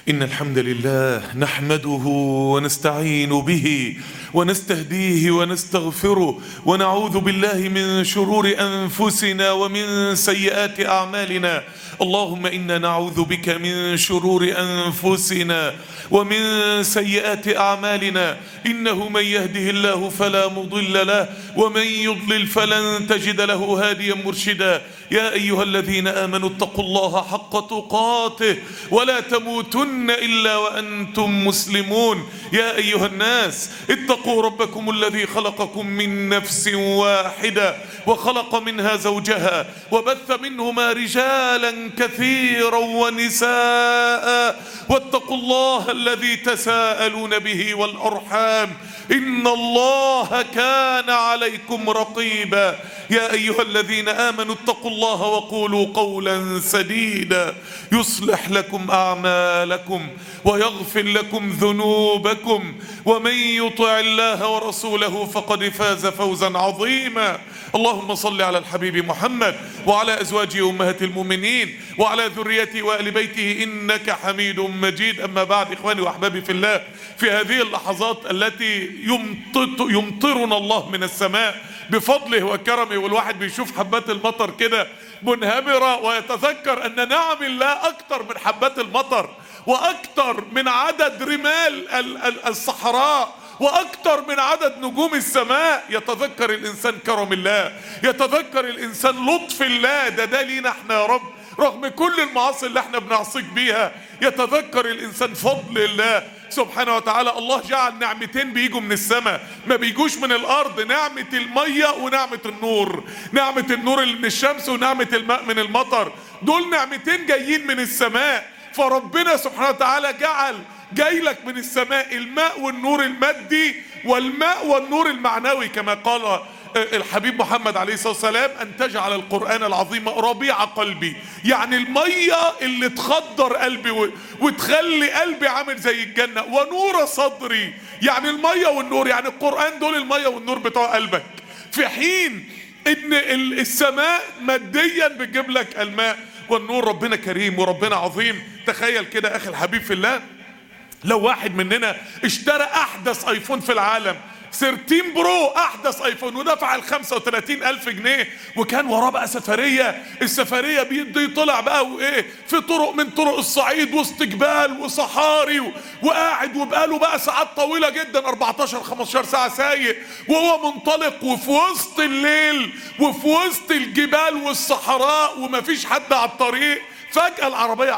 إن الحمد لله نحمده ونستعين به ونستهديه ونستغفره ونعوذ بالله من شرور أنفسنا ومن سيئات أعمالنا. اللهم إنا نعوذ بك من شرور أنفسنا ومن سيئات أعمالنا، إنه من يهده الله فلا مضل له ومن يضلل فلن تجد له هاديا مرشدا. يا أيها الذين آمنوا اتقوا الله حق تقاته ولا تموتن إلا وأنتم مسلمون. يا أيها الناس اتقوا ربكم الذي خلقكم من نفس واحدة وخلق منها زوجها وبث منهما رجالا كثيرا ونساء، واتقوا الله الذي تساءلون به والأرحام إن الله كان عليكم رقيبا. يا أيها الذين آمنوا اتقوا الله وقولوا قولا سديدا يصلح لكم أعمالكم ويغفر لكم ذنوبكم، ومن يطع الله ورسوله فقد فاز فوزا عظيما. اللهم صل على الحبيب محمد وعلى أزواجه أمهات المؤمنين وعلى ذريته وآل بيته إنك حميد مجيد. أما بعد، إخواني وأحبابي في الله، في هذه اللحظات التي يمطرنا الله من السماء بفضله وكرمه، والواحد بيشوف حبات المطر كده منهمرة ويتذكر أن نعم الله أكثر من حبات المطر وأكثر من عدد رمال الصحراء وأكثر من عدد نجوم السماء. يتذكر الإنسان كرم الله، يتذكر الإنسان لطف الله. ده لينا احنا يا رب، رغم كل المعاصي اللي احنا بنعصيك بيها يتذكر الإنسان فضل الله سبحانه وتعالى. الله جعل نعمتين بيجوا من السماء، ما بيجوش من الأرض، نعمة المية ونعمة النور. نعمة النور اللي من الشمس ونعمة الماء من المطر، دول نعمتين جايين من السماء. فربنا سبحانه وتعالى جاي لك من السماء الماء والنور المادي والماء والنور المعنوي، كما قال الحبيب محمد عليه الصلاة والسلام: أن تجعل القرآن العظيم ربيع قلبي. يعني المية اللي تخدر قلبي وتخلي قلبي عامل زي الجنة. ونور صدري، يعني المية والنور، يعني القرآن دول المية والنور بتوع قلبك. في حين ان السماء ماديا بتجيب لك الماء والنور. ربنا كريم وربنا عظيم. تخيل كده اخي الحبيب في الله، لو واحد مننا اشترى احدث ايفون في العالم 13 برو، احدث ايفون، ودفع ال 35,000 جنيه، وكان وراه بقى سفريه. السفريه دي طلع بقى وايه في طرق من طرق الصعيد وسط جبال وصحاري وقاعد، وبقاله بقى ساعات طويله جدا، 14 15 ساعه سايق، وهو منطلق وفي وسط الليل وفي وسط الجبال والصحراء ومفيش حد على الطريق. فجأة العربية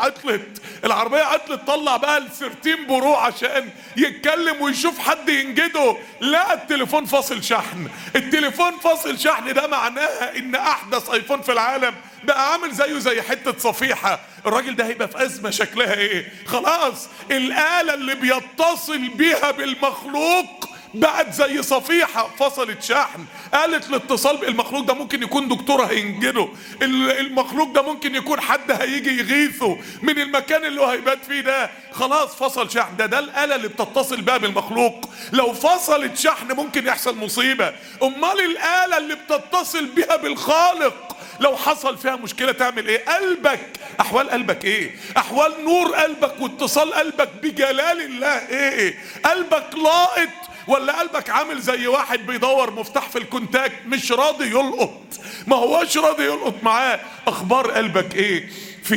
عطلت، طلع بقى ال 13 برو عشان يتكلم ويشوف حد ينجده. لا، التليفون فاصل شحن. التليفون فاصل شحن ده معناها ان احدث ايفون في العالم بقى عامل زي حتة صفيحة. الراجل ده هيبقى في ازمة شكلها ايه؟ خلاص الآلة اللي بيتصل بيها بالمخلوق بقت زي صفيحة فصلت شحن. قالت الاتصال بالمخلوق ده ممكن يكون دكتور هينجده، المخلوق ده ممكن يكون حد هيجي يغيثه من المكان اللي هو هيبات فيه ده. خلاص فصل شحن. ده الآلة اللي بتتصل بها بالمخلوق لو فصلت شحن ممكن يحصل مصيبة. امال الآلة اللي بتتصل بها بالخالق لو حصل فيها مشكلة تعمل ايه؟ قلبك، احوال قلبك ايه؟ احوال نور قلبك واتصال قلبك بجلال الله ايه؟ قلبك لاقط ولا قلبك عامل زي واحد بيدور مفتاح في الكونتاك مش راضي يلقط؟ ما هوش راضي يلقط معاه. اخبار قلبك ايه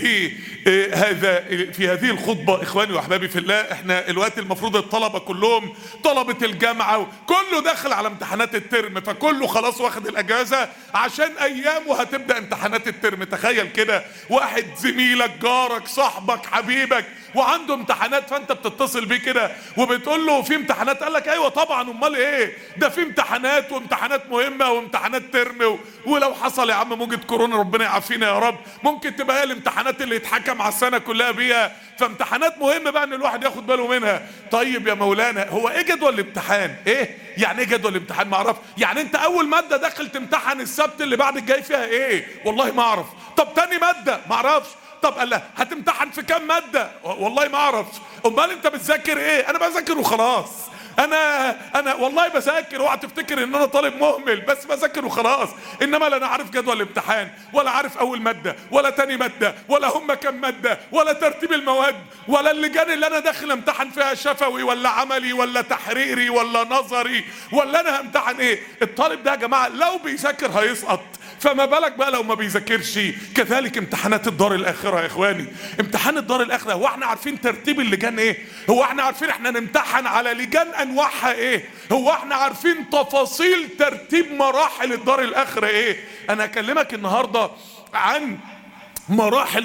في هذه الخطبة؟ اخواني واحبابي في الله، احنا الوقت المفروض الطلبة كلهم، طلبة الجامعة كله داخل على امتحانات الترم، فكله خلاص واخد الاجازة عشان ايامه هتبدأ امتحانات الترم. تخيل كده واحد زميلك جارك صاحبك حبيبك وعنده امتحانات، فانت بتتصل بيه كده وبتقول له في امتحانات، قال لك ايوه طبعا، امال ايه؟ ده في امتحانات وامتحانات مهمة وامتحانات ترم، ولو حصل يا عم موجة كورونا ربنا يعافينا يا رب ممكن تبقى هي الامتحانات اللي يتحكم على السنة كلها بيها. فامتحانات مهمة بقى ان الواحد ياخد باله منها. طيب يا مولانا، هو ايه جدول الامتحان؟ ايه يعني ايه جدول الامتحان؟ ما اعرف. يعني انت اول مادة داخل تمتحن السبت اللي بعد الجاي فيها ايه؟ والله ما اعرف. طب تاني مادة؟ ما اعرفش. طب قال له هتمتحن في كام مادة؟ والله ما اعرف. امال انت بتذاكر ايه؟ انا بذاكر وخلاص. انا والله بذاكر، اوعى تفتكر ان انا طالب مهمل بس بذاكر وخلاص، انما لا انا عارف جدول الامتحان، ولا عارف اول ماده ولا تاني ماده، ولا هم كام ماده، ولا ترتيب المواد، ولا اللجان اللي انا داخل امتحن فيها شفوي ولا عملي ولا تحريري ولا نظري، ولا انا همتحن ايه. الطالب ده يا جماعه لو بيذاكر هيسقط، فما بالك بقى لو ما بيذاكرش. كذلك امتحانات الدار الاخره يا اخواني. امتحان الدار الاخره، هو احنا عارفين ترتيب اللجان ايه؟ هو احنا عارفين احنا نمتحن على لجان انواعها ايه؟ هو احنا عارفين تفاصيل ترتيب مراحل الدار الاخره ايه؟ انا اكلمك النهارده عن مراحل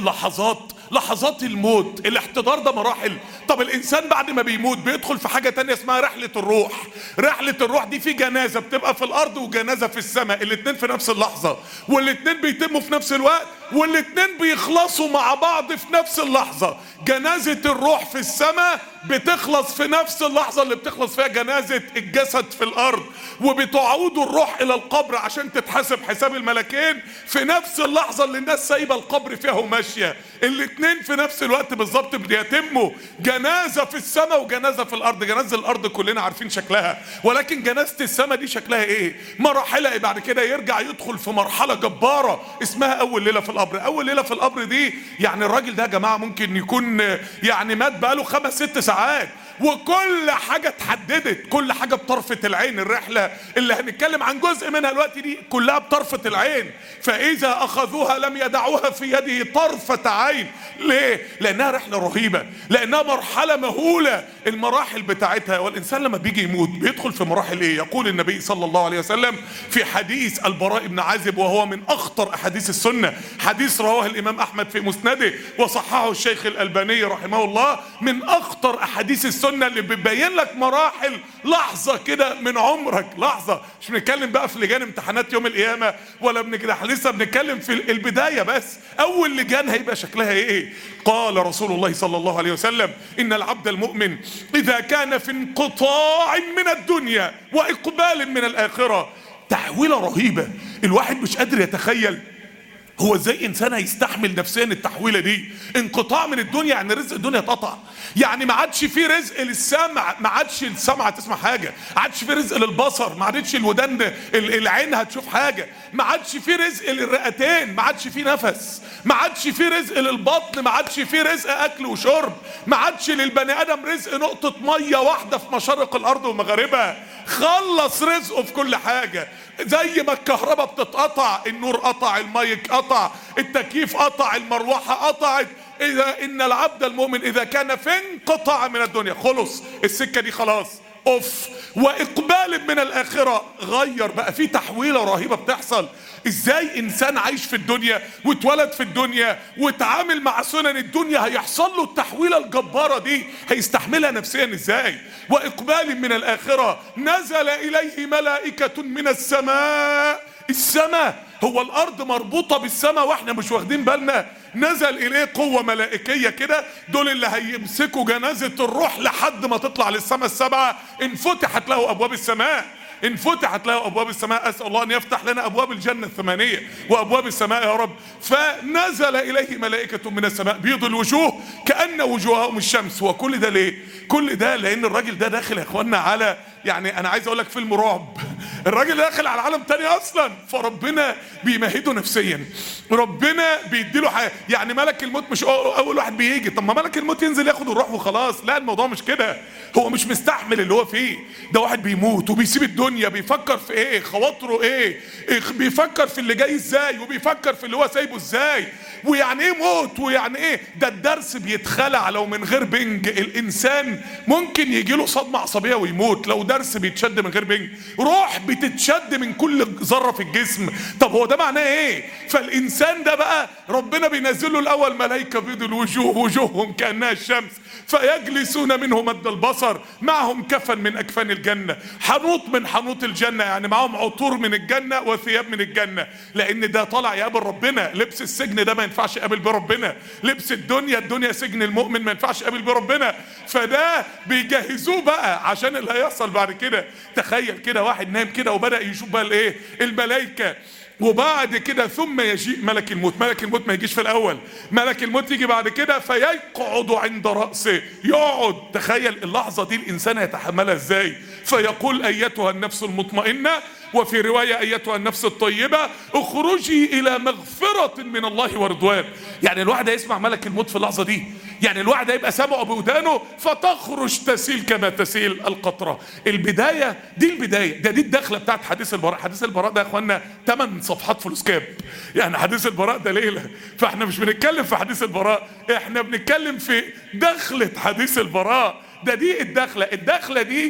لحظات الموت. الاحتضار ده مراحل. طب الانسان بعد ما بيموت بيدخل في حاجة تانية اسمها رحلة الروح. رحلة الروح دي في جنازة بتبقى في الارض وجنازة في السماء، الاتنين في نفس اللحظة، والاتنين بيتموا في نفس الوقت، والاتنين بيخلصوا مع بعض في نفس اللحظة. جنازة الروح في السماء بتخلص في نفس اللحظة اللي بتخلص فيها جنازة الجسد في الارض، وبتعود الروح الى القبر عشان تتحسب حساب الملكين في نفس اللحظة اللي الناس سايبة القبر فيها وماشية. الاتنين في نفس الوقت بالظبط بيتموا، جنازة في السماء وجنازة في الارض. جنازة الارض كلنا عارفين شكلها، ولكن جنازة السماء دي شكلها ايه؟ مراحلها ايه؟ بعد كده يرجع يدخل في مرحلة جبارة اسمها اول ليلة في القبر. اول ليلة في القبر دي يعني الراجل ده يا جماعة ممكن يكون يعني مات بقاله 5-6 ساعات، وكل حاجة اتحددت، كل حاجة بطرفة العين. الرحلة اللي هنتكلم عن جزء منها الوقت دي كلها بطرفة العين. فإذا أخذوها لم يدعوها في يده طرفة عين. ليه؟ لأنها رحلة رهيبة، لأنها مرحلة مهولة. المراحل بتاعتها، والإنسان لما بيجي يموت بيدخل في مراحل إيه؟ يقول النبي صلى الله عليه وسلم في حديث البراء بن عازب، وهو من أخطر أحاديث السنة، حديث رواه الإمام أحمد في مسنده وصححه الشيخ الألباني رحمه الله، من أخطر أحاديث السنة اللي بيبين لك مراحل، لحظة كده من عمرك، لحظة. مش بنتكلم بقى في لجان امتحانات يوم القيامة ولا لسه بنتكلم في البداية بس. أول لجان هيبقى شكلها إيه؟ قال رسول الله صلى الله عليه وسلم إن العبد المؤمن إذا كان في انقطاع من الدنيا وإقبال من الآخرة. تحويلة رهيبة، الواحد مش قادر يتخيل هو ازاي انسان هيستحمل نفسيا التحويله دي. انقطاع من الدنيا يعني رزق الدنيا اتقطع، يعني ما عادش في رزق للسمع، ما عادش السمع تسمع حاجه، ما عادش في رزق للبصر، ما عادش الودان العين هتشوف حاجه، ما عادش في رزق للرئتين، ما عادش في نفس، ما عادش في رزق للبطن، ما عادش في رزق اكل وشرب، ما عادش للبني ادم رزق نقطه ميه واحده في مشارق الارض ومغاربها. خلص رزقه في كل حاجه. زي ما الكهرباء بتتقطع، النور قطع، المايك قطع، التكييف قطع، المروحه قطعت. اذا ان العبد المؤمن اذا كان في انقطاع من الدنيا، خلص السكه دي خلاص اوف، واقبال من الاخره، غير بقى في تحويله رهيبه بتحصل. ازاي انسان عايش في الدنيا واتولد في الدنيا واتعامل مع سنن الدنيا هيحصل له التحويله الجباره دي؟ هيستحملها نفسيا ازاي؟ واقبال من الاخره، نزل اليه ملائكه من السماء. السماء هو الارض مربوطه بالسماء واحنا مش واخدين بالنا. نزل اليه قوه ملائكيه كده، دول اللي هيمسكوا جنازه الروح لحد ما تطلع للسماء السبعه. انفتحت له ابواب السماء، انفتحت له ابواب السماء. اسال الله ان يفتح لنا ابواب الجنه الثمانيه وابواب السماء يا رب. فنزل اليه ملائكه من السماء بيض الوجوه كأن وجوههم الشمس. وكل ده ليه؟ كل ده لان الراجل ده داخل يا اخوانا على، يعني انا عايز اقول لك فيلم رعب. الراجل داخل على عالم تاني اصلا، فربنا بيمهده نفسيا، ربنا بيديله حياه. يعني ملك الموت مش اول واحد بيجي، طب ما ملك الموت ينزل ياخد الروح وخلاص. لا، الموضوع مش كده، هو مش مستحمل اللي هو فيه ده. واحد بيموت وبيسيب الدنيا، بيفكر في ايه؟ خواطره ايه؟ بيفكر في اللي جاي ازاي، وبيفكر في اللي هو سايبه ازاي، ويعني ايه موت، ويعني ايه ده. الدرس بيتخلع لو من غير بنج. الانسان ممكن يجيله صدمه عصبيه ويموت لو درس بيتشد من غير بنج. روح بتتشد من كل ذره في الجسم. طب هو ده معناه ايه؟ فالانسان ده بقى ربنا بينزل له الاول ملائكه بيض الوجوه، وجوههم كانها الشمس، فيجلسون منه مد البصر، معهم كفن من اكفان الجنه، حنوط من حنوط الجنه، يعني معهم عطور من الجنه وثياب من الجنه. لان ده طالع يقابل ربنا. لبس السجن ده ما ينفعش يقابل بيه ربنا، لبس الدنيا سجن المؤمن ما ينفعش يقابل بيه ربنا. فده بيجهزوه بقى عشان اللي هيحصل بعد كده. تخيل كده واحد نايم كده وبدأ يشوف بقى الايه؟ الملائكه وبعد كده ثم يجيء ملك الموت. ملك الموت ما يجيش في الاول، ملك الموت يجي بعد كده، فيقعد عند رأسه، يقعد. تخيل اللحظة دي الانسان يتحملها ازاي. فيقول ايتها النفس المطمئنة، وفي رواية ايتها النفس الطيبة اخرجي الى مغفرة من الله ورضوان. يعني الواحد هيسمع ملك الموت في اللحظة دي، يعني الواحد هيبقى سامعه بودانه، فتخرج تسيل كما تسيل القطرة. البداية دي، البداية دي الدخلة بتاعت حديث البراء. حديث البراء ده يا اخوانا 8 صفحات فلوس كاب، يعني حديث البراء ده ليلة. فاحنا مش بنتكلم في حديث البراء، احنا بنتكلم في دخلة حديث البراء. دي الدخلة دي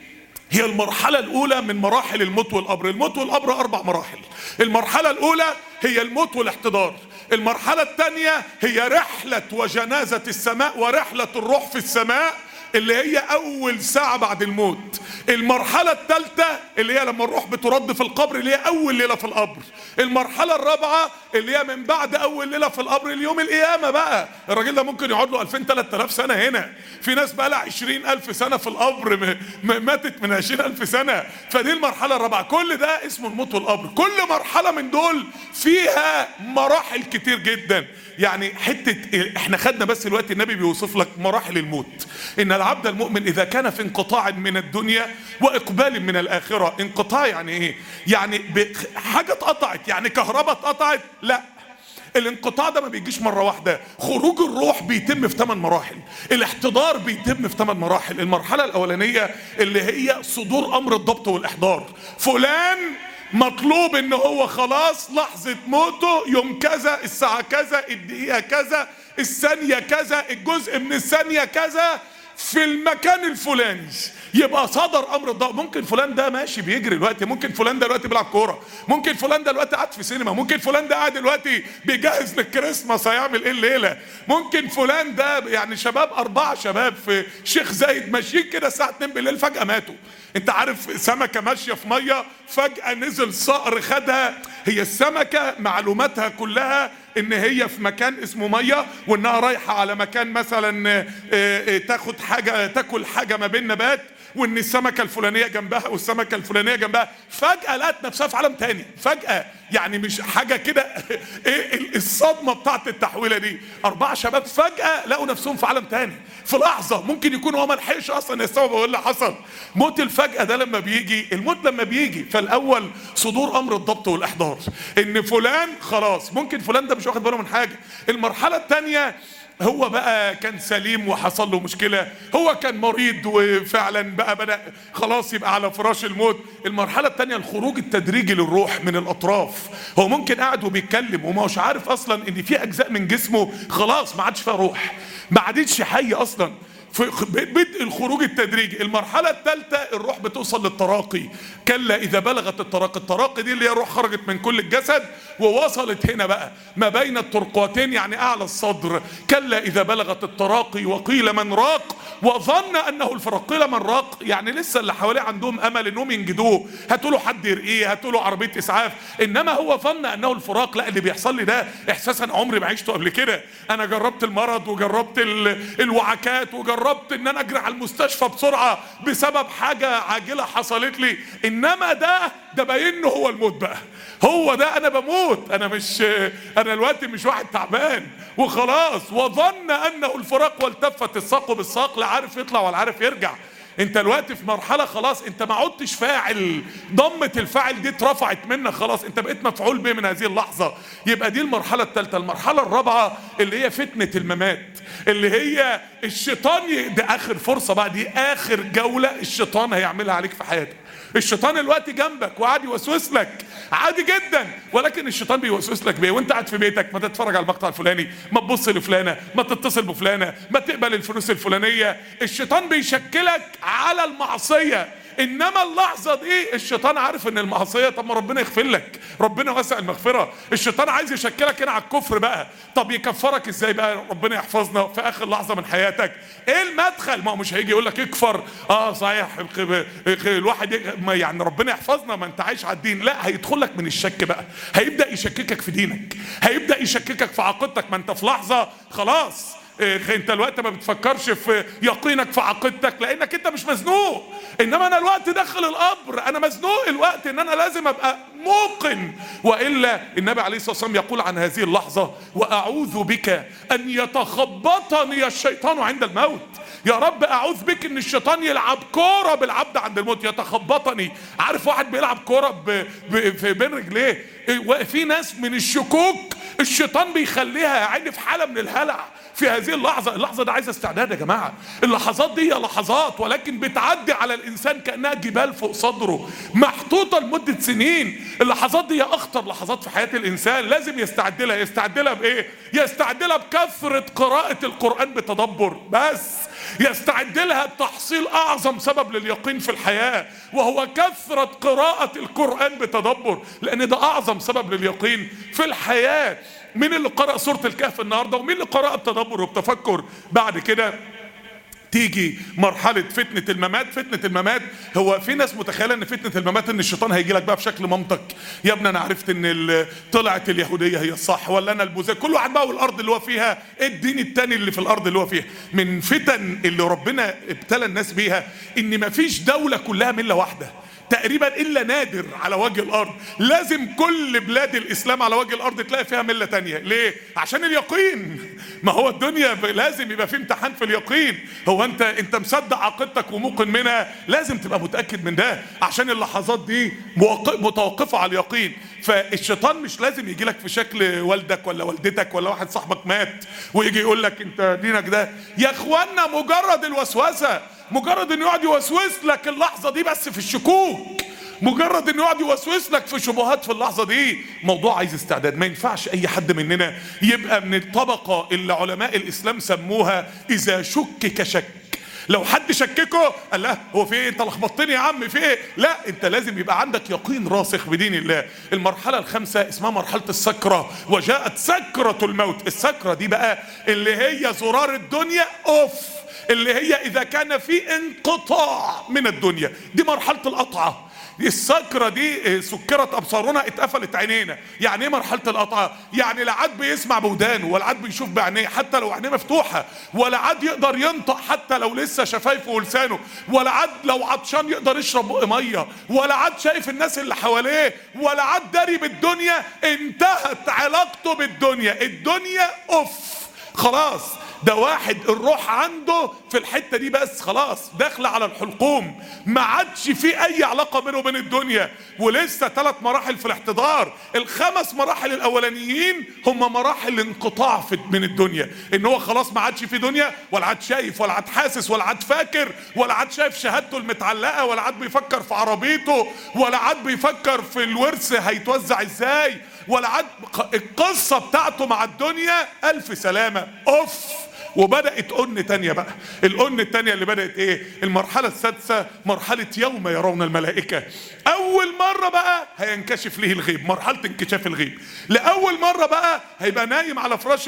هي المرحلة الأولى من مراحل الموت والقبر. الموت والقبر 4 مراحل. المرحلة الأولى هي الموت والاحتضار. المرحلة الثانية هي رحلة وجنازة السماء ورحلة الروح في السماء اللي هي أول ساعة بعد الموت. المرحلة الثالثة اللي هي لما الروح بترد في القبر، اللي هي أول ليلة في القبر. المرحلة الرابعة اللي هي من بعد أول ليلة في القبر اليوم القيامة بقى. الراجل ده ممكن يقعد له 2000-3000 سنة هنا، في ناس بقى لها 20,000 سنة في القبر، ماتت من 20,000 سنة. فدي المرحلة الرابعة. كل ده اسمه الموت والقبر. كل مرحلة من دول فيها مراحل كتير جدا. يعني احنا خدنا بس دلوقتي النبي بيوصف لك مراحل الموت، ان العبد المؤمن اذا كان في انقطاع من الدنيا واقبال من الاخره. انقطاع يعني ايه؟ يعني حاجه اتقطعت، يعني كهرباء اتقطعت؟ لا، الانقطاع ده ما بيجيش مره واحده. خروج الروح بيتم في 8 مراحل. الاحتضار بيتم في 8 مراحل. المرحله الاولانيه اللي هي صدور امر الضبط والاحضار. فلان مطلوب ان هو خلاص لحظة موته يوم كذا، الساعة كذا، الدقيقة كذا، الثانية كذا، الجزء من الثانية كذا، في المكان الفلاني. يبقى صدر امر الضبط. ممكن فلان ده ماشي بيجري دلوقتي، ممكن فلان ده دلوقتي بيلعب كوره، ممكن فلان ده دلوقتي قاعد في سينما، ممكن فلان ده قاعد دلوقتي بيجهز للكريسماس هيعمل ايه الليله، ممكن فلان ده يعني شباب 4 شباب في شيخ زايد ماشيين كده الساعه 2 بالليل فجاه ماتوا. انت عارف سمكه ماشيه في ميه فجاه نزل صقر خدها. هي السمكه معلوماتها كلها ان هي في مكان اسمه ميه، وانها رايحه على مكان مثلا تاخد حاجه، تاكل حاجه ما بين نبات، وان السمكه الفلانيه جنبها والسمكه الفلانيه جنبها. فجاه لقت نفسها في عالم تاني فجاه، يعني مش حاجه كده. ايه الصدمه بتاعت التحويله دي؟ 4 شباب فجاه لقوا نفسهم في عالم تاني في لحظه. ممكن يكون هو ما لحقش اصلا يستوعب ايه اللي حصل. موت الفجاه ده لما بيجي، الموت لما بيجي، فالاول صدور امر الضبط والاحضار، ان فلان خلاص، ممكن فلان ده مش واخد باله من حاجه. المرحله الثانيه هو بقى كان سليم وحصل له مشكلة، هو كان مريض وفعلا بقى بدأ خلاص يبقى على فراش الموت. المرحلة التانية الخروج التدريجي للروح من الأطراف. هو ممكن قاعد وبيتكلم وما هوش عارف أصلا إن في أجزاء من جسمه خلاص ما عادش فيها روح، ما عادتش حي أصلا. في بدء الخروج التدريجي. المرحلة الثالثة الروح بتوصل للتراقي. كلا إذا بلغت التراقي. التراقي دي اللي هي الروح خرجت من كل الجسد ووصلت هنا بقى ما بين الترقوتين، يعني أعلى الصدر. كلا إذا بلغت التراقي وقيل من راق وظن أنه الفراق. قيل من راق يعني لسه اللي حواليه عندهم أمل أنهم ينجدوه، هاتوا له حد يرقيه، هاتوا له عربية إسعاف. إنما هو ظن أنه الفراق. لا، اللي بيحصل لي ده إحساس أنا عمري ما عشته قبل كده. أنا جربت المرض وجربت الوعكات وجربت ان انا اجري على المستشفى بسرعه بسبب حاجه عاجله حصلت لي. انما ده باين له هو الموت بقى. هو ده انا بموت، انا دلوقتي مش واحد تعبان وخلاص. وظن انه الفراق والتفت الساق بالساق، لا عارف يطلع ولا عارف يرجع. انت دلوقتي في مرحله خلاص انت ما عدتش فاعل، ضمه الفاعل دي اترفعت منك خلاص، انت بقيت مفعول به من هذه اللحظه. يبقى دي المرحله الثالثه. المرحله الرابعه اللي هي فتنه الممات، اللي هي الشيطان ده اخر فرصه بقى، دي اخر جوله الشيطان هيعملها عليك في حياتك. الشيطان دلوقتي جنبك وقاعد يوسوس لك عادي جدا، ولكن الشيطان بيوسوس لك بايه؟ وانت قاعد في بيتك ما تتفرج على المقطع الفلاني، ما تبص لفلانه، ما تتصل بفلانه، ما تقبل الفلوس الفلانيه. الشيطان بيشكلك على المعصيه. انما اللحظه دي الشيطان عارف ان المعصيه، طب ما ربنا يغفر لك، ربنا واسع المغفره. الشيطان عايز يشكلك هنا على الكفر بقى. طب يكفرك ازاي بقى؟ ربنا يحفظنا في اخر لحظه من حياتك. ايه المدخل؟ ما هو مش هيجي يقول لك اكفر. صحيح الواحد يعني ربنا يحفظنا، ما انت عايش على الدين. لا، هيدخل لك من الشك بقى، هيبدا يشككك في دينك، هيبدا يشككك في عقيدتك. ما انت في لحظه خلاص انت الوقت ما بتفكرش في يقينك في عقيدتك لانك انت مش مزنوق، انما انا الوقت داخل القبر انا مزنوق الوقت ان انا لازم ابقى موقن. والا النبي عليه الصلاه والسلام يقول عن هذه اللحظه: واعوذ بك ان يتخبطني الشيطان عند الموت. يا رب اعوذ بك ان الشيطان يلعب كوره بالعبد عند الموت. يتخبطني، عارف واحد بيلعب كوره في بين رجليه، في ناس من الشكوك الشيطان بيخليها يعني في حاله من الهلع في هذه اللحظه دي عايزه استعداد يا جماعه. اللحظات دي هي لحظات ولكن بتعدي على الانسان كانها جبال فوق صدره محطوطه لمده سنين. اللحظات دي هي اخطر لحظات في حياه الانسان، لازم يستعد لها. يستعد لها بايه؟ يستعد لها بكثره قراءه القران بتدبر، بس يستعد لها بتحصيل اعظم سبب لليقين في الحياه وهو كثره قراءه القران بتدبر، لان ده اعظم سبب لليقين في الحياه. مين اللي قرأ سورة الكهف النهاردة؟ ومين اللي قرأ بتدبر وبتفكر؟ بعد كده تيجي مرحلة فتنة الممات. فتنة الممات، هو في ناس متخيلة ان فتنة الممات ان الشيطان هيجي لك بقى بشكل منطق. يا ابني انا عرفت ان طلعت اليهودية هي الصح، ولا انا البوذية، كل واحد بقى والارض اللي هو فيها، الدين التاني اللي في الارض اللي هو فيها. من فتن اللي ربنا ابتلى الناس بيها ان مفيش دولة كلها ملة واحدة تقريبا الا نادر على وجه الارض. لازم كل بلاد الاسلام على وجه الارض تلاقي فيها مله تانية. ليه؟ عشان اليقين. ما هو الدنيا لازم يبقى في امتحان في اليقين. هو انت مصدق عقيدتك وموقن منها، لازم تبقى متاكد من ده عشان اللحظات دي متوقفه على اليقين. فالشيطان مش لازم يجي لك في شكل والدك ولا والدتك ولا واحد صاحبك مات ويجي يقول لك انت دينك ده. يا اخوانا مجرد الوسوسه، مجرد انه يقعد يوسوس لك اللحظه دي بس في الشكوك، مجرد انه يقعد يوسوس لك في شبهات في اللحظه دي، موضوع عايز استعداد. ما ينفعش اي حد مننا يبقى من الطبقه اللي علماء الاسلام سموها اذا شكك شك. لو حد شككه قال له هو في ايه؟ انت لخبطتني يا عم، في ايه؟ لا، انت لازم يبقى عندك يقين راسخ بدين الله. المرحله الخامسه اسمها مرحله السكره. وجاءت سكره الموت. السكره دي بقى اللي هي زرار الدنيا اوف، اللي هي اذا كان في انقطاع من الدنيا، دي مرحله القطعه. السكرة دي سكرت أبصارنا اتقفلت عينينا. يعني ايه مرحلة القطعة؟ يعني لا عاد بيسمع بودانه ولا عاد بيشوف بعينيه حتى لو عينيه مفتوحة، ولا عاد يقدر ينطق حتى لو لسه شفايفه ولسانه، ولا عاد لو عطشان يقدر يشرب بق مية، ولا عاد شايف الناس اللي حواليه، ولا عاد داري بالدنيا. انتهت علاقته بالدنيا، الدنيا اوف خلاص. ده واحد الروح عنده في الحته دي بس، خلاص داخله على الحلقوم، ما عادش في اي علاقه بينه وبين الدنيا. ولسه 3 مراحل في الاحتضار. ال5 مراحل الاولانيين هم مراحل انقطاع من الدنيا، ان هو خلاص ما عادش في دنيا، ولا عاد شايف ولا عاد حاسس ولا عاد فاكر ولا عاد شايف شهادته المتعلقه، ولا عاد بيفكر في عربيته، ولا عاد بيفكر في الورث هيتوزع ازاي، ولا عاد القصه بتاعته مع الدنيا. الف سلامه اوف. وبدأت أن تانية بقى. الأن التانية اللي بدأت ايه؟ المرحلة السادسة مرحلة يوم يرون الملائكة. أول مرة بقى هينكشف له الغيب، مرحلة انكشاف الغيب. لأول مرة بقى هيبقى نايم على فراش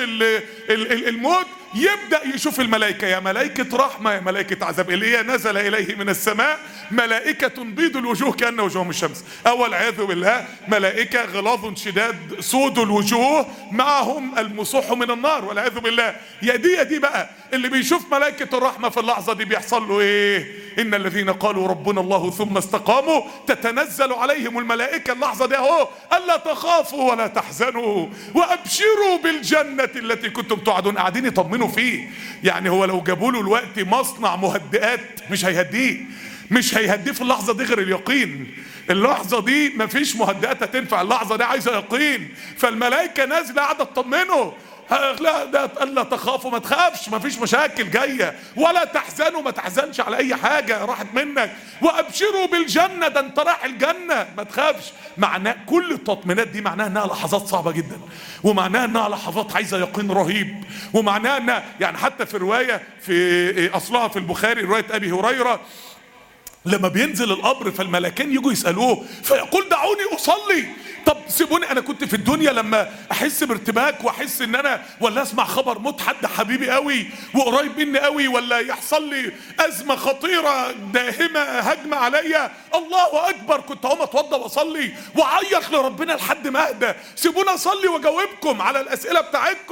الموت، يبدأ يشوف الملائكة. يا ملائكة رحمة يا ملائكة عذاب، اللي هي نزل إليه من السماء ملائكة بيض الوجوه كأن وجوههم الشمس. أول عياذ بالله ملائكة غلاظ شداد سود الوجوه معهم المسوح من النار والعياذ بالله. يا دي بقى اللي بيشوف ملائكة الرحمة في اللحظة دي بيحصل له ايه؟ إن الذين قالوا ربنا الله ثم استقاموا تتنزل عليهم الملائكة. اللحظة دي اهو، ألا تخافوا ولا تحزنوا وأبشروا بالجنة التي كنتم توعدون. قاعدين يطمنوا فيه. يعني هو لو جابوا له الوقت مصنع مهدئات مش هيهديه، مش هيهديه في اللحظة دي غير اليقين. اللحظة دي مفيش مهدئات هتنفع، اللحظة دي عايزة يقين. فالملائكة نازلة قاعدة تطمنه. لا ده الا تخافوا، ما تخافش، ما فيش مشاكل جايه، ولا تحزنوا، ما تحزنش على اي حاجه راحت منك، وابشروا بالجنه، ده انت رايح الجنه ما تخافش. معناه كل التطمينات دي معناها انها لحظات صعبه جدا، ومعناها انها لحظات عايزه يقين رهيب، ومعناها انها يعني حتى في روايه في اصلها في البخاري روايه ابي هريره، لما بينزل القبر فالملائكين يجوا يسألوه فيقول دعوني أصلي. طب سيبوني، أنا كنت في الدنيا لما أحس بارتباك وأحس إن أنا ولا أسمع خبر موت حد حبيبي قوي وقريب مني قوي، ولا يحصل لي أزمة خطيرة داهمة هجمة عليا، الله أكبر كنت أقوم أتوضى وأصلي وأعيط لربنا لحد ما أهدى. سيبوني أصلي وأجاوبكم على الأسئلة بتاعتكم.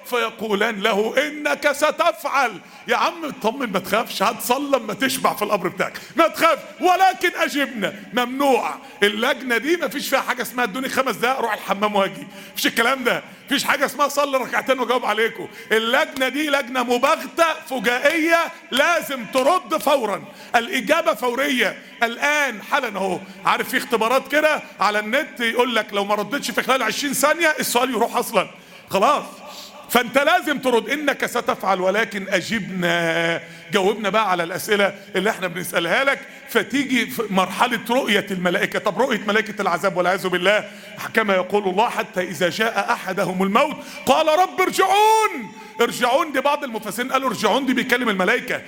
فيقولان له انك ستفعل. يا عم اطمن، ما تخافش، هتصلي لما تشبع في القبر بتاعك، ما تخاف، ولكن اجبنا. ممنوع اللجنه دي، ما فيش فيها حاجه اسمها ادوني 5 دقائق اروح الحمام واجي، مفيش الكلام ده. مفيش حاجه اسمها صلي ركعتين وجاوب عليكم. اللجنه دي لجنه مباغته فجائيه، لازم ترد فورا، الاجابه فوريه الان حالا اهو. عارف في اختبارات كده على النت يقول لك لو ما ردتش في خلال 20 ثانيه السؤال يروح اصلا، خلاص. فانت لازم ترد انك ستفعل ولكن اجبنا. جاوبنا بقى على الاسئله اللي احنا بنسالها لك، فتيجي في مرحله رؤيه الملائكه. طب رؤيه ملائكه العذاب والعياذ بالله كما يقول الله: حتى اذا جاء احدهم الموت قال رب ارجعون. ارجعون دي بعض المفسرين قالوا ارجعون دي بيكلم الملائكه،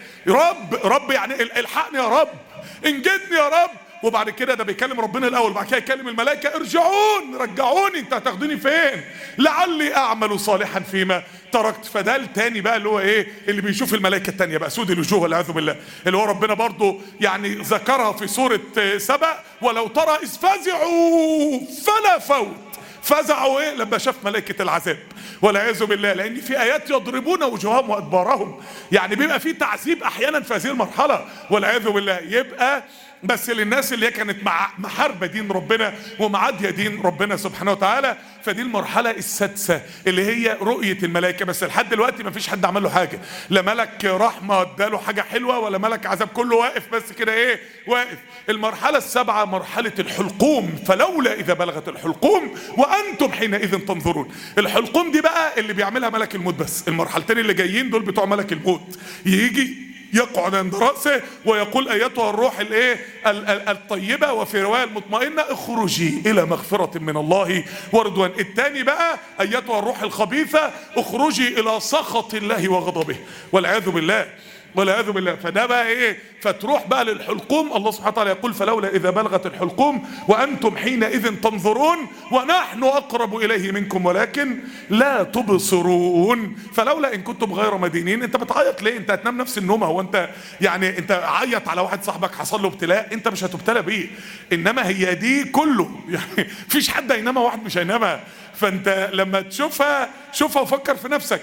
رب يعني الحقني يا رب، انجدني يا رب. وبعد كده ده بيكلم ربنا الاول، بعد كده يكلم الملائكه ارجعون، رجعوني، انت هتاخدوني فين؟ لعلي اعمل صالحا فيما تركت. فده التاني بقى اللي هو ايه، اللي بيشوف الملائكه التانيه بقى سود الوجوه والعياذ بالله، اللي هو ربنا برضو يعني ذكرها في سوره سبأ: ولو ترى اذ فزعوا فلا فوت. فزعوا ايه؟ لما شاف ملائكه العذاب والعياذ بالله، لان في ايات يضربون وجوههم وادبارهم، يعني بيبقى في تعذيب احيانا في هذه المرحله والعياذ بالله. يبقى بس للناس اللي هي كانت محاربه دين ربنا ومعاديه دين ربنا سبحانه وتعالى. فدي المرحله السادسه اللي هي رؤيه الملائكه. بس لحد دلوقتي ما فيش حد عمل له حاجه، لا ملك رحمه اداله حاجه حلوه ولا ملك عذاب، كله واقف بس كده ايه، واقف. المرحله السابعه مرحله الحلقوم: فلولا اذا بلغت الحلقوم وانتم حينئذ تنظرون. الحلقوم دي بقى اللي بيعملها ملك الموت بس. المرحلتين اللي جايين دول بتوع ملك الموت، يجي يقعد عند رأسه ويقول: ايتها الروح الايه الطيبة، وفي رواية المطمئنة: اخرجي الى مغفرة من الله ورضوان. الثاني بقى: ايتها الروح الخبيثة اخرجي الى سخط الله وغضبه والعياذ بالله والعياذ بالله. فده بقى ايه، فتروح بقى للحلقوم. الله سبحانه وتعالى يقول: فلولا اذا بلغت الحلقوم وانتم حينئذ تنظرون ونحن اقرب اليه منكم ولكن لا تبصرون. فلولا ان كنتم غير مدينين. انت بتعيط ليه؟ انت هتنام نفس النوم؟ هو انت يعني انت عيط على واحد صاحبك حصل له ابتلاء، انت مش هتبتلى بيه، انما هي دي كله يعني مفيش حد هينامها واحد مش هينامها. فانت لما تشوفها شوفها وفكر في نفسك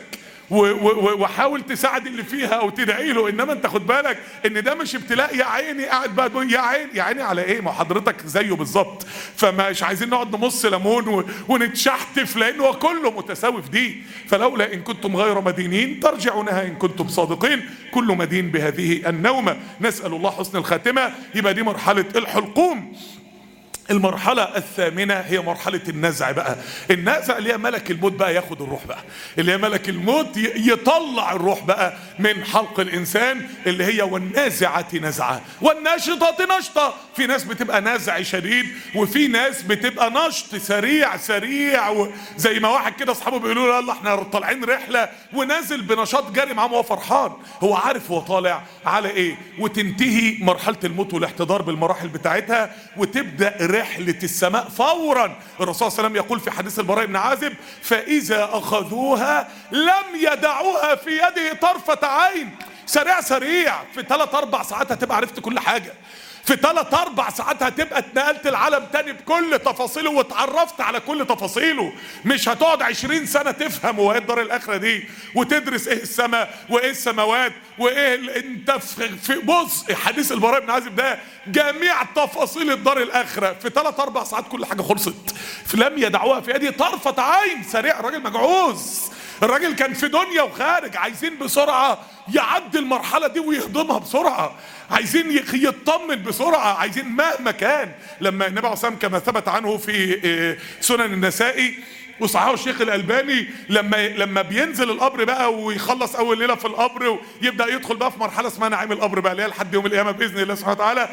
وحاول تساعد اللي فيها او تدعي له، انما انت خد بالك ان ده مش ابتلاء. يا عيني قاعد بقى تقول يا عيني يا عيني على ايه؟ ما حضرتك زيه بالظبط. فمش عايزين نقعد نمص ليمون ونتشحتف، لانه كله متساوي في دي. فلولا ان كنتم غير مدينين ترجعونها ان كنتم صادقين. كل مدين بهذه النومه. نسال الله حسن الخاتمه. يبقى دي مرحله الحلقوم. المرحلة الثامنة هي مرحلة النزع بقى. النزع اللي هي ملك الموت بقى ياخد الروح بقى، اللي هي ملك الموت يطلع الروح بقى من حلق الإنسان، اللي هي والنازعة نزعة والناشطة نشطة. في ناس بتبقى نازع شديد، وفي ناس بتبقى نشط سريع سريع، زي ما واحد كده أصحابه بيقولوا له يلا احنا طالعين رحلة، ونازل بنشاط جاري معاهم وهو فرحان، هو عارف هو طالع على ايه. وتنتهي مرحلة الموت والاحتضار بالمراحل بتاعتها، وتبدأ رحلة السماء فورا. الرسول صلى الله عليه وسلم يقول في حديث البراء بن عازب: فإذا أخذوها لم يدعوها في يده طرفة عين. سريع سريع، في 3-4 ساعات هتبقى عرفت كل حاجة. في 3-4 ساعات هتبقى اتنقلت العالم تاني بكل تفاصيله واتعرفت على كل تفاصيله. مش هتقعد 20 سنة تفهم هو ايه الدار الآخرة دي، وتدرس ايه السماء وايه السماوات وايه انت في بص حديث البراء بن عازب ده جميع تفاصيل الدار الآخرة في 3-4 ساعات كل حاجة خلصت. لم يدعوها في يده طرفة عين. سريع، الراجل مجعوز، الراجل كان في دنيا وخارج، عايزين بسرعة يعدي المرحلة دي ويهضمها بسرعة، عايزين يطمن بسرعة، عايزين مهما كان. لما النبي عليه الصلاة والسلام كما ثبت عنه في سنن النسائي وصححه الشيخ الألباني، لما بينزل القبر بقى ويخلص أول ليلة في القبر ويبدأ يدخل بقى في مرحلة اسمها نعيم القبر بقى، اللي هي لحد يوم القيامة بإذن الله سبحانه وتعالى.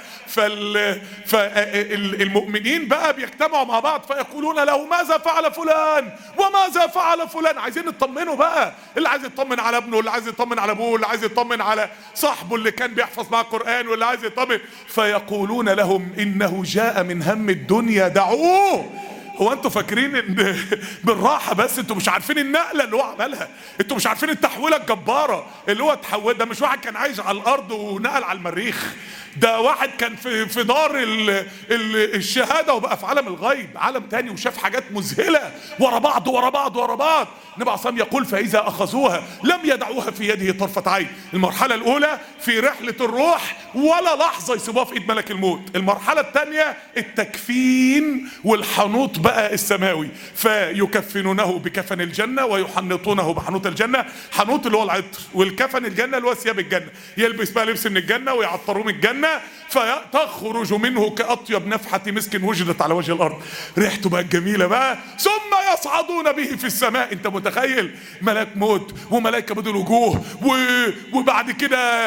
فالمؤمنين بقى بيجتمعوا مع بعض فيقولون له: ماذا فعل فلان وماذا فعل فلان. عايزين نطمنه بقى، اللي عايز يطمن على ابنه، اللي عايز يطمن على ابوه، اللي عايز يطمن على صاحبه اللي كان بيحفظ معاه القرآن، واللي عايز يطمن. فيقولون لهم: إنه جاء من هم الدنيا دعوه هو انتوا فاكرين ان بالراحه بس، انتوا مش عارفين النقله اللي هو عملها، انتوا مش عارفين التحويله الجباره اللي هو اتحول. ده مش واحد كان عايش على الارض ونقل على المريخ، ده واحد كان في دار الشهاده وبقى في عالم الغيب، عالم تاني، وشاف حاجات مذهله ورا بعض ورا بعض ورا بعض. النبي عليه الصلاه يقول فاذا اخذوها لم يدعوها في يده طرفه عين. المرحله الاولى في رحله الروح ولا لحظه يسيبوها في ايد ملك الموت. المرحله الثانيه التكفين والحنوط بقى السماوي، فيكفنونه بكفن الجنه ويحنطونه بحنوط الجنه. حنوط اللي هو العطر، والكفن الجنه اللي هو ثياب الجنه، يلبس بقى لبس من الجنه ويعطروه من الجنه، فتخرج منه كأطيب نفحة مسك وجدت على وجه الأرض. ريحته بقى جميلة بقى. ثم يصعدون به في السماء. انت متخيل ملاك موت وملائكة بدل وجوه وبعد كده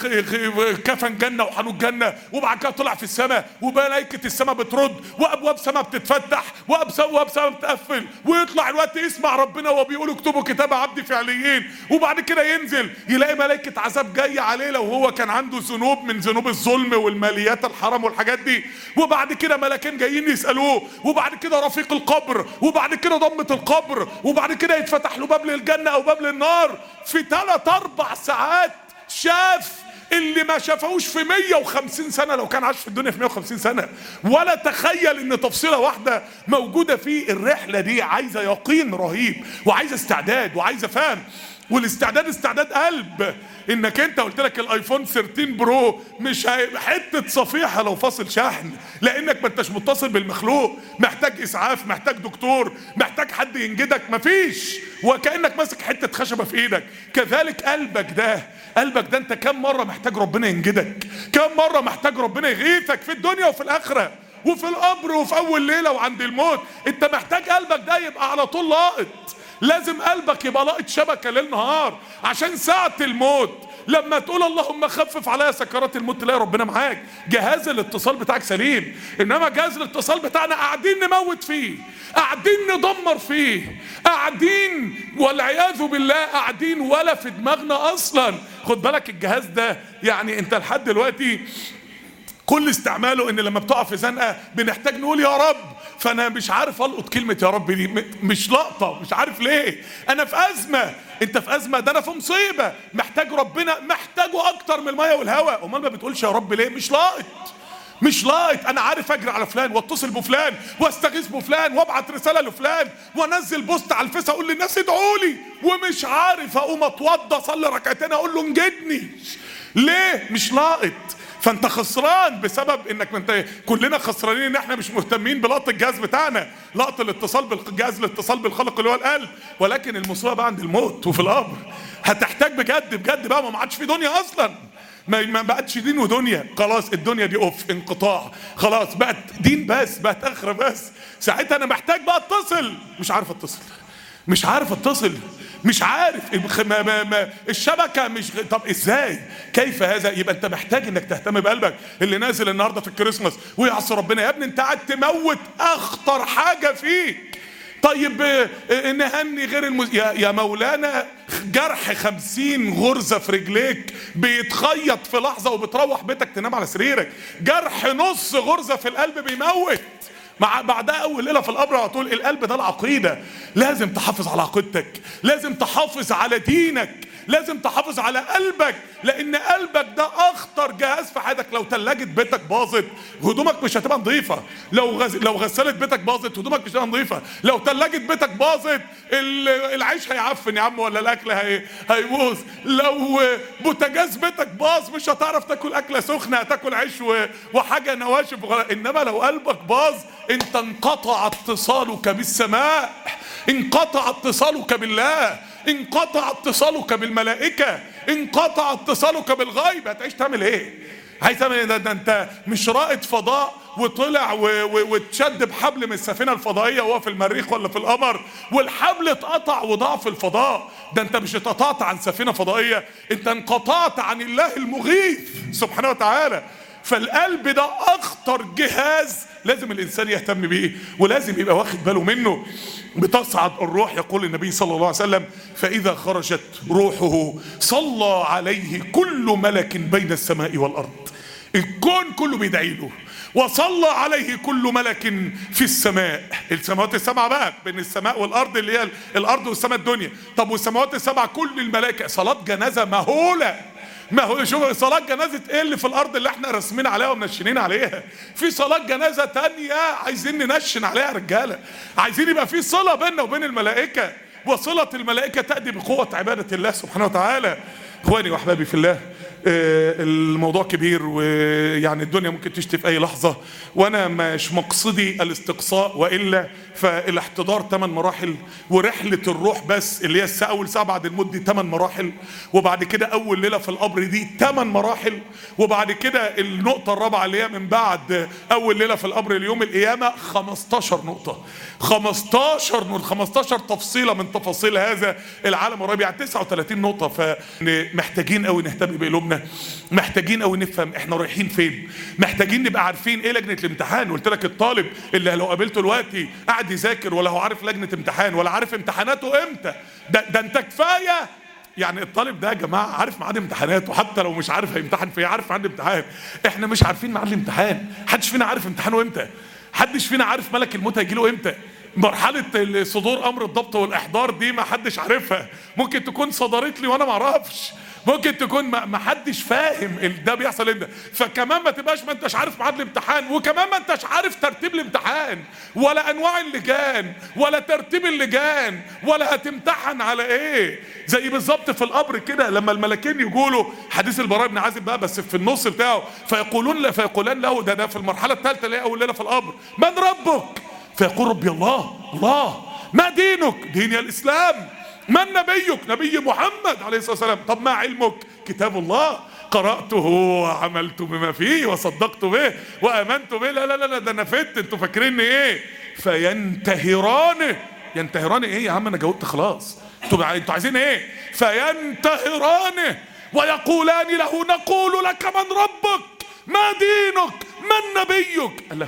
كفن جنة وحنوط جنة، وبعد كده طلع في السماء وملائكة السماء بترد وأبواب سماء بتتفتح وأبواب سماء بتقفل، ويطلع الوقت يسمع ربنا وهو بيقول اكتبوا كتاب عبدي في عليين، وبعد كده ينزل يلاقي ملائكة عذاب جاية عليه لو هو كان عنده ذنوب من ذنوب الظلم والماليات الحرام والحاجات دي، وبعد كده ملكين جايين يسألوه، وبعد كده رفيق القبر، وبعد كده ضمة القبر، وبعد كده يتفتح له باب للجنة أو باب للنار. في 3-4 ساعات شاف اللي ما شافوش في 150 سنة لو كان عاش في الدنيا في 150 سنة. ولا تخيل ان تفصيلة واحدة موجودة في الرحلة دي عايزة يقين رهيب، وعايزة استعداد، وعايزة فهم. والاستعداد استعداد قلب. انك انت قلت لك الايفون 13 برو مش حته صفيحه لو فاصل شحن، لانك ما انتش متصل بالمخلوق، محتاج اسعاف، محتاج دكتور، محتاج حد ينجدك، مفيش، وكانك ماسك حته خشبه في ايدك. كذلك قلبك ده انت كم مره محتاج ربنا ينجدك، كم مره محتاج ربنا يغيثك في الدنيا وفي الاخره وفي القبر وفي اول ليله وعند الموت. انت محتاج قلبك ده يبقى على طول لاقط. لازم قلبك يبقى لاقط شبكه ليل نهار، عشان ساعه الموت لما تقول اللهم خفف عليا سكرات الموت تلاقي ربنا معاك. جهاز الاتصال بتاعك سليم، انما جهاز الاتصال بتاعنا قاعدين نموت فيه، قاعدين ندمر فيه، قاعدين والعياذ بالله قاعدين ولا في دماغنا اصلا. خد بالك الجهاز ده يعني انت لحد دلوقتي كل استعماله ان لما بتقع في زنقه بنحتاج نقول يا رب، فانا مش عارف القط كلمه يا رب دي، مش لقطه، مش عارف ليه. انا في ازمه، انت في ازمه، ده انا في مصيبه محتاج ربنا، محتاجه اكتر من الميه والهواء. امال ما بتقولش يا رب ليه؟ مش لاقط. انا عارف اجري على فلان واتصل بفلان واستغيث بفلان وابعت رساله لفلان وانزل بوست على الفيس اقول للناس ادعوا لي، ومش عارف اقوم اتوضى اصلي ركعتين اقول له انجدني. ليه؟ مش لاقط. فانت خسران بسبب انك كلنا خسرانين ان احنا مش مهتمين بلقط الجهاز بتاعنا، لقط الاتصال بالجهاز، الاتصال بالخلق اللي هو القلب. ولكن المصيبه بقى عند الموت وفي القبر. هتحتاج بجد بقى، ما عادش في دنيا اصلا، ما بقتش دين ودنيا، خلاص الدنيا دي انقطاع، خلاص بقت دين بس، بقت اخره بس. ساعتها انا محتاج بقى اتصل، مش عارف اتصل، مش عارف الشبكه مش. طب ازاي؟ كيف هذا؟ يبقى انت محتاج انك تهتم بقلبك. اللي نازل النهارده في الكريسماس ويعصي ربنا، يا ابني انت قاعد تموت اخطر حاجه فيك. طيب نهني غير يا مولانا جرح 50 غرزه في رجليك بيتخيط في لحظه وبتروح بيتك تنام على سريرك. جرح نص غرزه في القلب بيموت. بعدها اول ليله في القبر على طول. القلب ده العقيده، لازم تحافظ على عقيدتك، لازم تحافظ على دينك، لازم تحافظ على قلبك، لان قلبك ده اخطر جهاز في حياتك. لو تلاجة بيتك باظت هدومك مش هتبقى نظيفه، لو غسالة بيتك باظت هدومك مش هتبقى نظيفه، لو تلاجة بيتك باظت العيش هيعفن يا عم، ولا الاكل هيبوظ، لو بوتاجاز بيتك باظ مش هتعرف تاكل اكله سخنه، هتاكل عيش وحاجه نواشف. انما لو قلبك باظ انت انقطع اتصالك بالسماء، انقطع اتصالك بالله، انقطع اتصالك بالملائكة، انقطع اتصالك بالغيب. هتعيش تعمل ايه؟ عايز تعمل ايه؟ ده انت مش رائد فضاء وطلع واتشد بحبل من السفينة الفضائية وهو في المريخ ولا في القمر والحبل اتقطع وضاع في الفضاء. ده انت مش اتقطعت عن سفينة فضائية، انت انقطعت عن الله المغيث سبحانه وتعالى. فالقلب ده اخطر جهاز لازم الانسان يهتم بيه ولازم يبقى واخد باله منه. بتصعد الروح، يقول النبي صلى الله عليه وسلم فاذا خرجت روحه صلى عليه كل ملك بين السماء والارض. الكون كله بيدعي له، وصلى عليه كل ملك في السماء. السماوات السبعة بقى، بين السماء والأرض اللي هي الأرض والسماء الدنيا. طب والسماوات السبعة كل الملائكة، صلاة جنازة مهولة. ما هو شوف صلاة جنازة ايه اللي في الارض اللي احنا راسمين عليها ومنشنين عليها؟ في صلاة جنازة تانية عايزين ننشن عليها يا رجالة، عايزين يبقى في صلة بيننا وبين الملائكة، وصلة الملائكة تأتي بقوة عبادة الله سبحانه وتعالى. اخواني واحبابي في الله، الموضوع كبير، ويعني الدنيا ممكن تشتي في اي لحظة، وانا مش مقصدي الاستقصاء، والا فالاحتضار 8 مراحل، ورحلة الروح بس اللي هي اول ساعة بعد الموت دي 8 مراحل، وبعد كده اول ليلة في القبر دي 8 مراحل، وبعد كده النقطة الرابعة اللي هي من بعد اول ليلة في القبر ليوم القيامة 15 نقطة، 15 تفصيلة من تفاصيل هذا العالم الرابع، يعني 39 نقطة. فمحتاجين قوي نهتم بقلوبنا، محتاجين قوي نفهم احنا رايحين فين، محتاجين نبقى عارفين ايه لجنة الامتحان. قلت لك الطالب اللي لو قابلته دلوقتي قاعد يذاكر ولا هو عارف لجنة امتحان ولا عارف امتحاناته امتى، ده انت كفاية. يعني الطالب ده يا جماعة عارف ميعاد امتحاناته، حتى لو مش عارف هيمتحن في ايه عارف ميعاد امتحان. احنا مش عارفين ميعاد الامتحان، محدش فينا عارف امتحانه امتى، محدش فينا عارف ملك الموت هيجيله امتى. مرحلة صدور امر الضبط والاحضار دي ما حدش عارفها، ممكن تكون صدرت لي وانا ما اعرفش، ممكن تكون ما حدش فاهم ده بيحصل امتى. فكمان ما تبقاش ما انتش عارف ميعاد الامتحان، وكمان ما انتش عارف ترتيب الامتحان ولا انواع اللجان ولا ترتيب اللجان ولا هتمتحن على ايه. زي بالظبط في القبر كده لما الملكين يقولوا حديث البراء بن عازب بقى بس في النص بتاعه، فيقولان له ده في المرحله الثالثه اللي هي اول ليله في القبر، من ربك؟ فيقول ربي الله. ما دينك؟ ديني الاسلام. من نبيك؟ نبي محمد عليه الصلاه والسلام. طب ما علمك؟ كتاب الله، قرأته وعملت بما فيه وصدقت به وآمنت به. لا ده انا فت، انتوا فاكريني ايه؟ فينتهرانه. ينتهرانه ايه يا عم؟ انا جاوبت خلاص، انتوا عايزين ايه؟ فينتهرانه ويقولان له نقول لك من ربك؟ ما دينك؟ من نبيك؟ الله،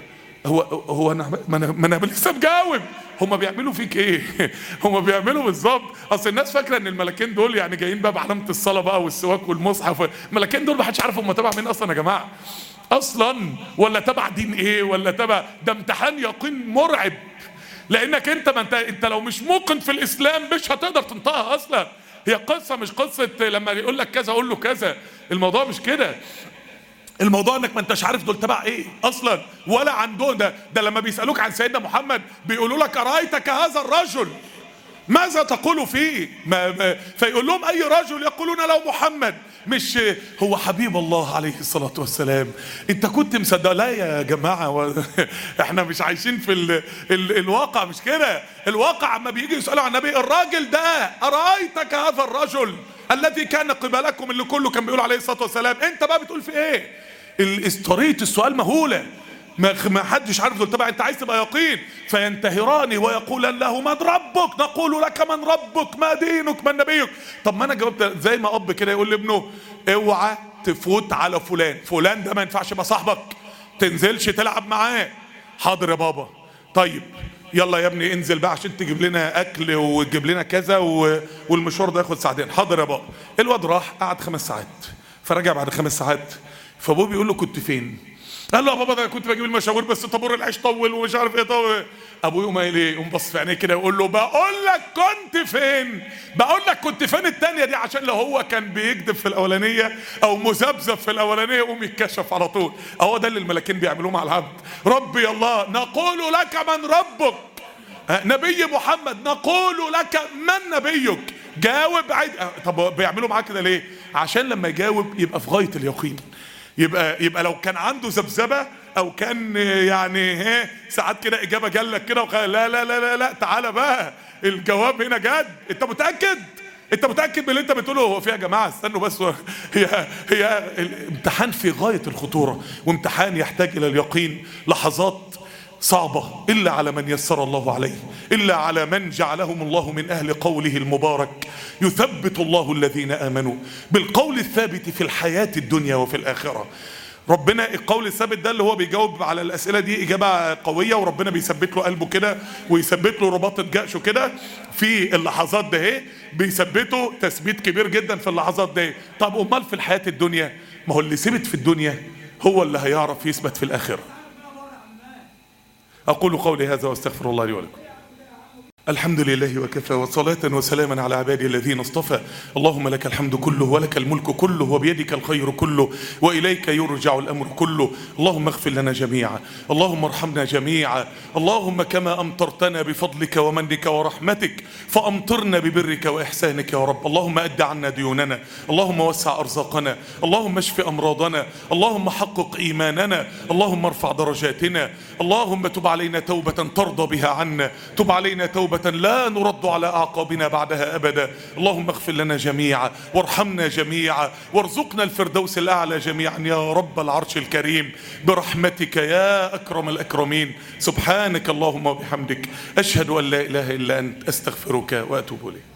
هو ما انا لسه مجاوب. هم بيعملوا فيك ايه؟ هم بيعملوا بالظبط، اصل الناس فاكره ان الملكين دول يعني جايين بقى بعلامه الصلاه بقى والسواك والمصحف. الملكين دول ما حدش عارف هم تبع مين اصلا يا جماعه اصلا، ولا تبع دين ايه، ولا تبع ده امتحان يقين مرعب. لانك انت لو مش موقن في الاسلام مش هتقدر تنطقها اصلا. هي قصه مش قصه لما يقول لك كذا اقول له كذا، الموضوع مش كده. الموضوع انك ما انتش عارف دول تبع ايه اصلا ولا عندهم. ده لما بيسالوك عن سيدنا محمد بيقولوا لك ارايتك هذا الرجل ماذا تقول فيه؟ فيقول لهم اي رجل؟ يقولون له محمد. مش هو حبيب الله عليه الصلاة والسلام. انت كنت مصدق؟ لا يا جماعة احنا مش عايشين في الواقع، مش كده. الواقع اما بيجي يسألوا عن النبي الراجل ده، أرأيتك هذا الرجل الذي كان قبلكم اللي كله كان بيقول عليه الصلاة والسلام، انت بقى بتقول في ايه؟ طريقة السؤال مهولة، ما حدش عارف دول تبع. انت عايز تبقى يقين. فينتهران ويقولان له من ربك؟ نقول لك من ربك؟ ما دينك؟ من نبيك؟ طب ما انا جاوبت زي ما اب كده يقول لابنه اوعى تفوت على فلان ده ما ينفعش يبقى صاحبك، تنزلش تلعب معاه. حاضر يا بابا. طيب يلا يا ابني انزل بقى عشان تجيب لنا اكل وتجيب لنا كذا والمشوار ده ياخد ساعتين. حاضر يا بابا. الواد راح قعد 5 ساعات، فرجع بعد 5 ساعات، فابوه بيقول له كنت فين؟ قال له يا بابا ده كنت بجيب المشاوير بس طابور العيش طول ومش عارف ايه طول. ابوه يقوم قايل ايه؟ يقوم بص في عينيه كده ويقول له بقول لك كنت فين؟ بقول لك كنت فين التانية دي، عشان لو هو كان بيكذب في الاولانيه او مذبذب في الاولانيه يقوم يتكشف على طول. هو ده اللي الملاكين بيعملوه مع العبد. ربي الله، نقول لك من ربك؟ نبي محمد، نقول لك من نبيك؟ جاوب عيد. طب بيعملوا معاه كده ليه؟ عشان لما يجاوب يبقى في غايه اليقين. يبقى لو كان عنده ذبذبه او كان يعني ساعات كده اجابه جالك كده لا لا لا لا لا تعالى بقى الجواب هنا جد. انت متاكد؟ انت متاكد باللي انت بتقوله؟ هو في يا جماعه استنوا بس، هي الامتحان في غايه الخطوره، وامتحان يحتاج الى اليقين. لحظات صعبة إلا على من يسر الله عليه، إلا على من جعلهم الله من أهل قوله المبارك. يثبت الله الذين آمنوا بالقول الثابت في الحياة الدنيا وفي الآخرة. ربنا القول الثابت ده اللي هو بيجاوب على الأسئلة دي إجابة قوية، وربنا بيثبت له قلبه كده ويثبت له رباطة جأشه كده في اللحظات ده، بيثبته تثبيت كبير جدا في اللحظات ده. طب أمال في الحياة الدنيا؟ ما هو اللي ثبت في الدنيا هو اللي هيعرف يثبت في الآخرة. أقول قولي هذا واستغفر الله لي ولكم. الحمد لله وكفى، وصلاة وسلاما على عبادي الذين اصطفى. اللهم لك الحمد كله ولك الملك كله وبيدك الخير كله وإليك يرجع الأمر كله. اللهم اغفر لنا جميعا، اللهم ارحمنا جميعا، اللهم كما أمطرتنا بفضلك ومنك ورحمتك فأمطرنا ببرك وإحسانك يا رب. اللهم أد عنا ديوننا، اللهم وسع أرزاقنا، اللهم اشف أمراضنا، اللهم حقق إيماننا، اللهم ارفع درجاتنا، اللهم تب علينا توبة ترضى بها عنا، تب علينا توبة لا نرد على أعقابنا بعدها أبدا. اللهم اغفر لنا جميعا وارحمنا جميعا وارزقنا الفردوس الأعلى جميعا يا رب العرش الكريم برحمتك يا أكرم الأكرمين. سبحانك اللهم وبحمدك، أشهد أن لا إله إلا أنت، أستغفرك وأتوب إليك.